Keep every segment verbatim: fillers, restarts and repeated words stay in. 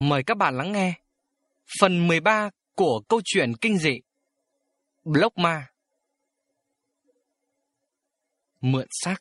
Mời các bạn lắng nghe phần mười ba của câu chuyện kinh dị Block Ma. Mượn xác.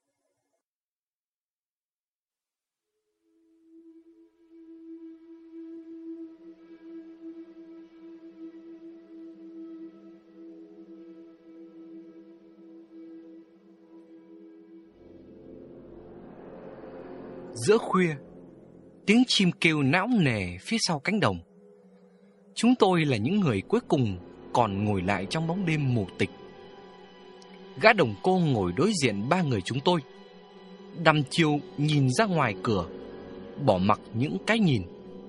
Giữa khuya, tiếng chim kêu não nề phía sau cánh đồng. Chúng tôi là những người cuối cùng còn ngồi lại trong bóng đêm mù tịch. Gã đồng cô ngồi đối diện ba người chúng tôi, đăm chiêu nhìn ra ngoài cửa, bỏ mặc những cái nhìn.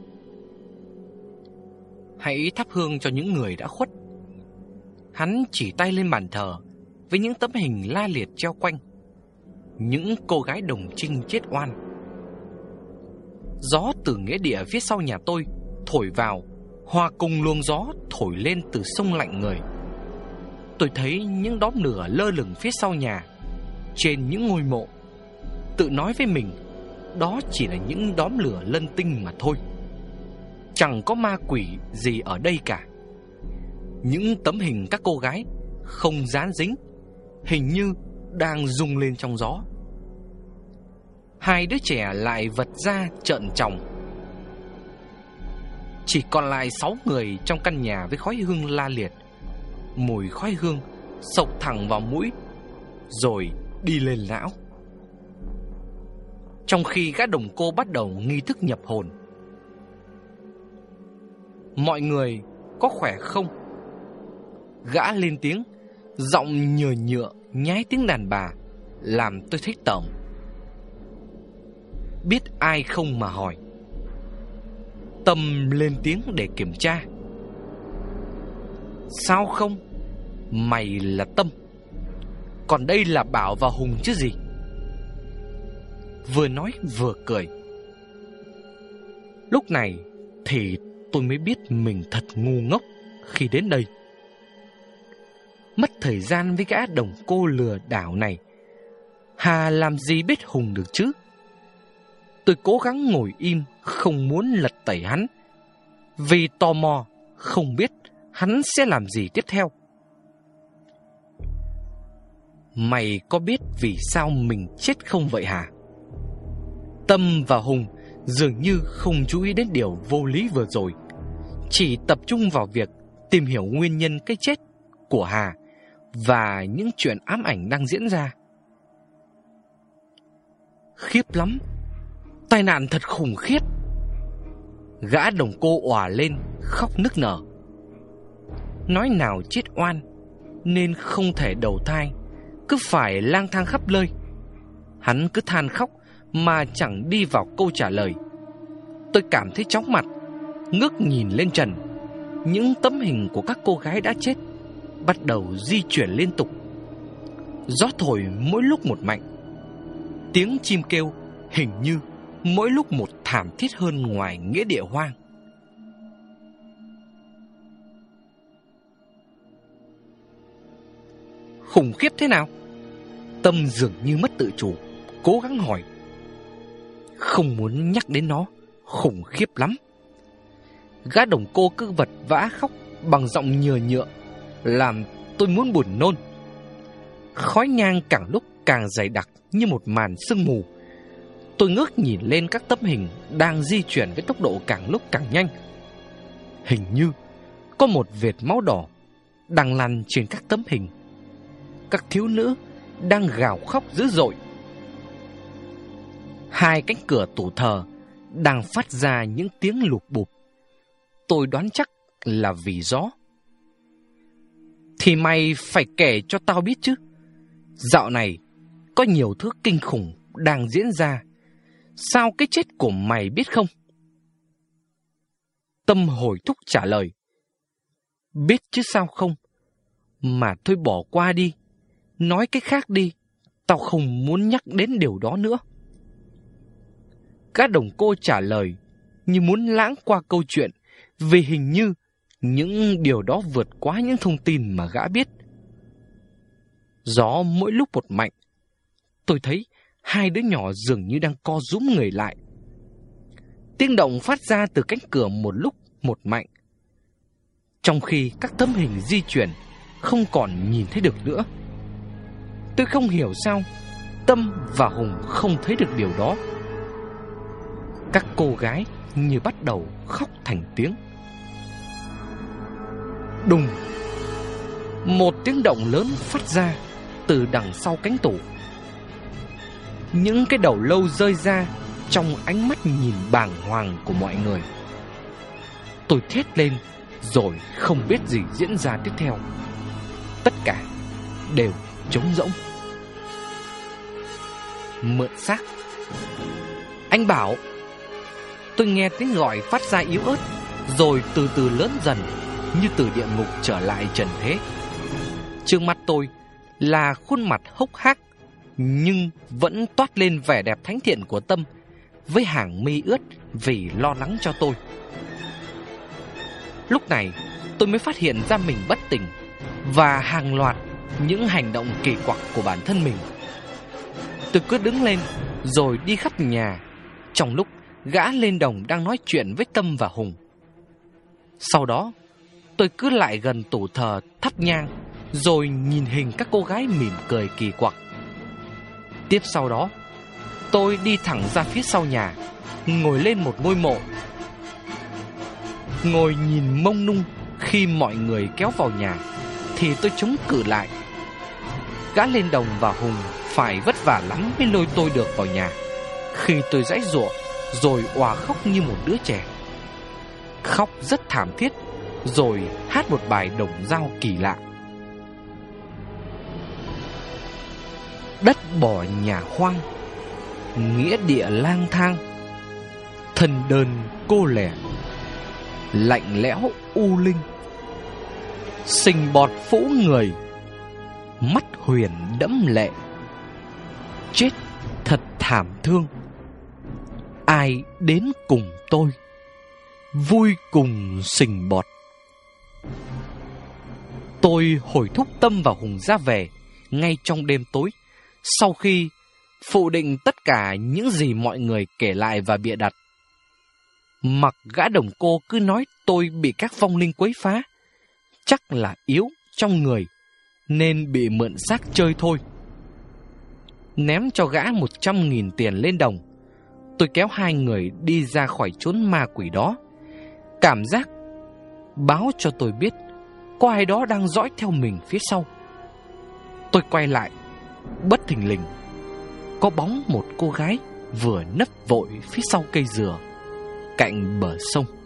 Hãy thắp hương cho những người đã khuất. Hắn chỉ tay lên bàn thờ với những tấm hình la liệt treo quanh, những cô gái đồng trinh chết oan. Gió từ nghĩa địa phía sau nhà tôi thổi vào, hòa cùng luồng gió thổi lên từ sông lạnh người. Tôi thấy những đốm lửa lơ lửng phía sau nhà, trên những ngôi mộ. Tự nói với mình, đó chỉ là những đốm lửa lân tinh mà thôi. Chẳng có ma quỷ gì ở đây cả. Những tấm hình các cô gái không dán dính, hình như đang rung lên trong gió. Hai đứa trẻ lại vật ra trợn tròng. Chỉ còn lại sáu người trong căn nhà với khói hương la liệt. Mùi khói hương xộc thẳng vào mũi, rồi đi lên não. Trong khi gã đồng cô bắt đầu nghi thức nhập hồn. Mọi người có khỏe không? Gã lên tiếng, giọng nhờ nhựa nhái tiếng đàn bà, làm tôi thấy tởm. Biết ai không mà hỏi. Tâm lên tiếng để kiểm tra. Sao không? Mày là Tâm, còn đây là Bảo và Hùng chứ gì. Vừa nói vừa cười. Lúc này thì tôi mới biết mình thật ngu ngốc khi đến đây. Mất thời gian với gã đồng cô lừa đảo này, Hà làm gì biết Hùng được chứ. Tôi cố gắng ngồi im, không muốn lật tẩy hắn, vì tò mò không biết hắn sẽ làm gì tiếp theo. Mày có biết vì sao mình chết không vậy hả? Tâm và Hùng dường như không chú ý đến điều vô lý vừa rồi, chỉ tập trung vào việc tìm hiểu nguyên nhân cái chết của Hà và những chuyện ám ảnh đang diễn ra. Khiếp lắm, tai nạn thật khủng khiếp. Gã đồng cô òa lên khóc nức nở. Nói nào chết oan nên không thể đầu thai, cứ phải lang thang khắp nơi. Hắn cứ than khóc mà chẳng đi vào câu trả lời. Tôi cảm thấy chóng mặt, ngước nhìn lên trần. Những tấm hình của các cô gái đã chết bắt đầu di chuyển liên tục. Gió thổi mỗi lúc một mạnh. Tiếng chim kêu hình như mỗi lúc một thảm thiết hơn ngoài nghĩa địa hoang. Khủng khiếp thế nào? Tâm dường như mất tự chủ, cố gắng hỏi. Không muốn nhắc đến nó, khủng khiếp lắm. Gã đồng cô cứ vật vã khóc bằng giọng nhừa nhựa, làm tôi muốn buồn nôn. Khói nhang càng lúc càng dày đặc như một màn sương mù. Tôi ngước nhìn lên các tấm hình đang di chuyển với tốc độ càng lúc càng nhanh. Hình như có một vệt máu đỏ đang lăn trên các tấm hình. Các thiếu nữ đang gào khóc dữ dội. Hai cánh cửa tủ thờ đang phát ra những tiếng lụp bụp. Tôi đoán chắc là vì gió. Thì mày phải kể cho tao biết chứ. Dạo này có nhiều thứ kinh khủng đang diễn ra. Sao cái chết của mày biết không? Tâm hồi thúc trả lời. Biết chứ sao không. Mà thôi bỏ qua đi. Nói cái khác đi. Tao không muốn nhắc đến điều đó nữa. Gã đồng cô trả lời như muốn lãng qua câu chuyện, vì hình như những điều đó vượt quá những thông tin mà gã biết. Gió mỗi lúc một mạnh. Tôi thấy hai đứa nhỏ dường như đang co rúm người lại. Tiếng động phát ra từ cánh cửa một lúc một mạnh, trong khi các tấm hình di chuyển không còn nhìn thấy được nữa. Tôi không hiểu sao Tâm và Hùng không thấy được điều đó. Các cô gái như bắt đầu khóc thành tiếng. Đùng, một tiếng động lớn phát ra từ đằng sau cánh tủ. Những cái đầu lâu rơi ra trong ánh mắt nhìn bàng hoàng của mọi người. Tôi thét lên rồi không biết gì diễn ra tiếp theo. Tất cả đều trống rỗng. Mượn xác. Anh Bảo. Tôi nghe tiếng gọi phát ra yếu ớt, rồi từ từ lớn dần, như từ địa ngục trở lại trần thế. Trước mắt tôi là khuôn mặt hốc hác, nhưng vẫn toát lên vẻ đẹp thánh thiện của Tâm, với hàng mi ướt vì lo lắng cho tôi. Lúc này tôi mới phát hiện ra mình bất tỉnh, và hàng loạt những hành động kỳ quặc của bản thân mình. Tôi cứ đứng lên rồi đi khắp nhà, trong lúc gã lên đồng đang nói chuyện với Tâm và Hùng. Sau đó tôi cứ lại gần tủ thờ thắp nhang, rồi nhìn hình các cô gái mỉm cười kỳ quặc. Tiếp sau đó tôi đi thẳng ra phía sau nhà, ngồi lên một ngôi mộ, ngồi nhìn mông lung. Khi mọi người kéo vào nhà thì tôi chống cự lại. Gã lên đồng và Hùng phải vất vả lắm mới lôi tôi được vào nhà. Khi tôi giãy giụa rồi òa khóc như một đứa trẻ, khóc rất thảm thiết, rồi hát một bài đồng dao kỳ lạ. Đất bỏ nhà hoang, nghĩa địa lang thang, thân đơn cô lẻ, lạnh lẽo u linh, sình bọt phũ người, mắt huyền đẫm lệ, chết thật thảm thương. Ai đến cùng tôi, vui cùng sình bọt. Tôi hối thúc Tâm và Hùng ra về ngay trong đêm tối, sau khi phủ định tất cả những gì mọi người kể lại và bịa đặt. Mặc gã đồng cô cứ nói tôi bị các vong linh quấy phá, chắc là yếu trong người nên bị mượn xác chơi thôi. Ném cho gã một trăm nghìn tiền lên đồng, tôi kéo hai người đi ra khỏi chốn ma quỷ đó. Cảm giác báo cho tôi biết có ai đó đang dõi theo mình phía sau. Tôi quay lại, bất thình lình có bóng một cô gái vừa nấp vội phía sau cây dừa cạnh bờ sông.